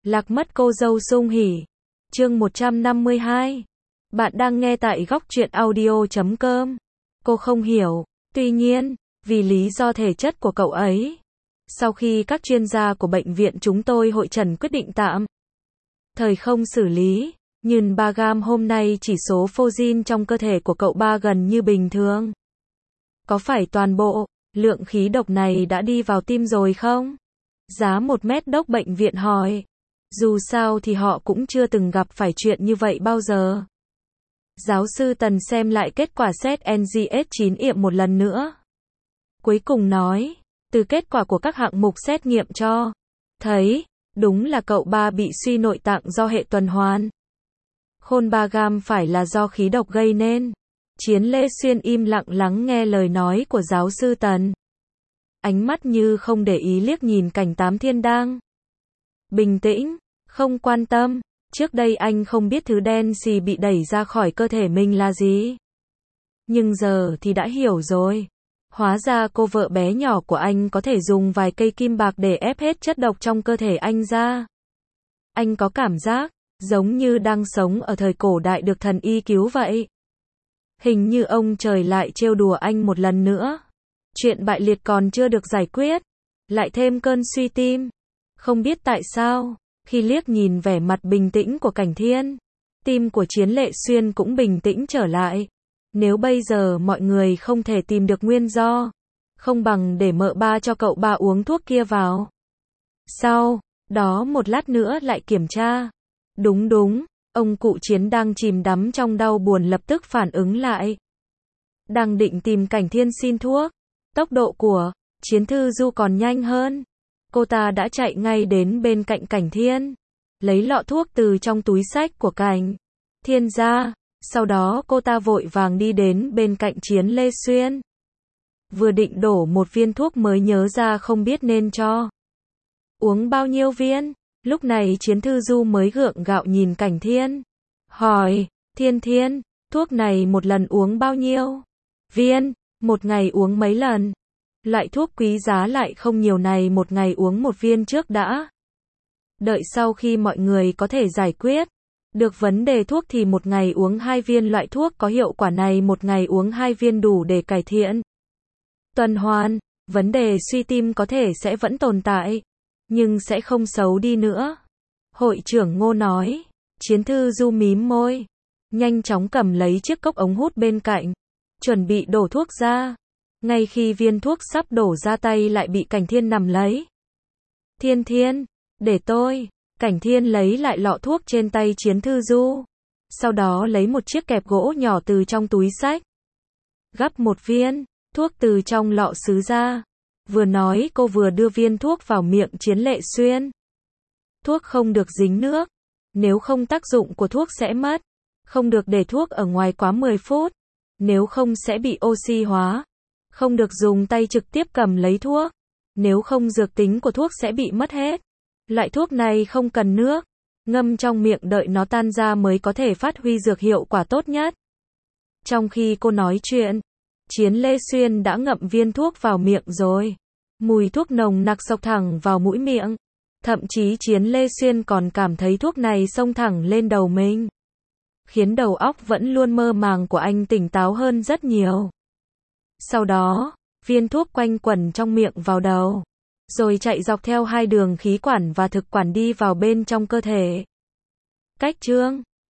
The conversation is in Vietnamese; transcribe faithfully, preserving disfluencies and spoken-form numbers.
Lạc mất cô dâu sung hỉ. Chương một trăm năm mươi hai. Bạn đang nghe tại góc truyện audio chấm com. Cô không hiểu. Tuy nhiên, vì lý do thể chất của cậu ấy, sau khi các chuyên gia của bệnh viện chúng tôi hội trần quyết định tạm thời không xử lý, nhưng ba gam hôm nay chỉ số Fojin trong cơ thể của cậu ba gần như bình thường. Có phải toàn bộ lượng khí độc này đã đi vào tim rồi không? Giá một mét đốc bệnh viện hỏi. Dù sao thì họ cũng chưa từng gặp phải chuyện như vậy bao giờ. Giáo sư Tần xem lại kết quả xét en giê ét chín yểm một lần nữa. Cuối cùng nói, từ kết quả của các hạng mục xét nghiệm cho thấy, đúng là cậu ba bị suy nội tạng do hệ tuần hoàn. Khôn ba gam phải là do khí độc gây nên. Chiến Lê Xuyên im lặng lắng nghe lời nói của giáo sư Tần. Ánh mắt như không để ý liếc nhìn cảnh Tám Thiên đang bình tĩnh, không quan tâm. Trước đây anh không biết thứ đen xì bị đẩy ra khỏi cơ thể mình là gì. Nhưng giờ thì đã hiểu rồi. Hóa ra cô vợ bé nhỏ của anh có thể dùng vài cây kim bạc để ép hết chất độc trong cơ thể anh ra. Anh có cảm giác giống như đang sống ở thời cổ đại được thần y cứu vậy. Hình như ông trời lại trêu đùa anh một lần nữa. Chuyện bại liệt còn chưa được giải quyết, lại thêm cơn suy tim. Không biết tại sao, khi liếc nhìn vẻ mặt bình tĩnh của Cảnh Thiên, tim của Chiến Lệ Xuyên cũng bình tĩnh trở lại. Nếu bây giờ mọi người không thể tìm được nguyên do, không bằng để mợ ba cho cậu ba uống thuốc kia vào. Sau đó một lát nữa lại kiểm tra. Đúng đúng, ông cụ Chiến đang chìm đắm trong đau buồn lập tức phản ứng lại. Đang định tìm Cảnh Thiên xin thuốc, tốc độ của Chiến Thư Du còn nhanh hơn. Cô ta đã chạy ngay đến bên cạnh Cảnh Thiên, lấy lọ thuốc từ trong túi xách của Cảnh Thiên ra. Sau đó cô ta vội vàng đi đến bên cạnh Chiến Lê Xuyên. Vừa định đổ một viên thuốc mới nhớ ra không biết nên cho uống bao nhiêu viên. Lúc này Chiến Thư Du mới gượng gạo nhìn Cảnh Thiên. Hỏi, Thiên Thiên, thuốc này một lần uống bao nhiêu viên? Một ngày uống mấy lần? Loại thuốc quý giá lại không nhiều này một ngày uống một viên trước đã. Đợi sau khi mọi người có thể giải quyết được vấn đề thuốc thì một ngày uống hai viên. Loại thuốc có hiệu quả này một ngày uống hai viên đủ để cải thiện tuần hoàn. Vấn đề suy tim có thể sẽ vẫn tồn tại, nhưng sẽ không xấu đi nữa. Hội trưởng Ngô nói. Chiến Thư Du mím môi, nhanh chóng cầm lấy chiếc cốc ống hút bên cạnh, chuẩn bị đổ thuốc ra. Ngay khi viên thuốc sắp đổ ra tay lại bị Cảnh Thiên nắm lấy. Thiên Thiên, để tôi. Cảnh Thiên lấy lại lọ thuốc trên tay Chiến Thư Du. Sau đó lấy một chiếc kẹp gỗ nhỏ từ trong túi xách. Gắp một viên thuốc từ trong lọ sứ ra. Vừa nói cô vừa đưa viên thuốc vào miệng Chiến Lệ Xuyên. Thuốc không được dính nước. Nếu không tác dụng của thuốc sẽ mất. Không được để thuốc ở ngoài quá mười phút. Nếu không sẽ bị oxy hóa. Không được dùng tay trực tiếp cầm lấy thuốc. Nếu không dược tính của thuốc sẽ bị mất hết. Loại thuốc này không cần nước. Ngâm trong miệng đợi nó tan ra mới có thể phát huy dược hiệu quả tốt nhất. Trong khi cô nói chuyện, Chiến Lê Xuyên đã ngậm viên thuốc vào miệng rồi. Mùi thuốc nồng nặc xộc thẳng vào mũi miệng. Thậm chí Chiến Lê Xuyên còn cảm thấy thuốc này xông thẳng lên đầu mình. Khiến đầu óc vẫn luôn mơ màng của anh tỉnh táo hơn rất nhiều. Sau đó, viên thuốc quanh quẩn trong miệng vào đầu, rồi chạy dọc theo hai đường khí quản và thực quản đi vào bên trong cơ thể. Cách chương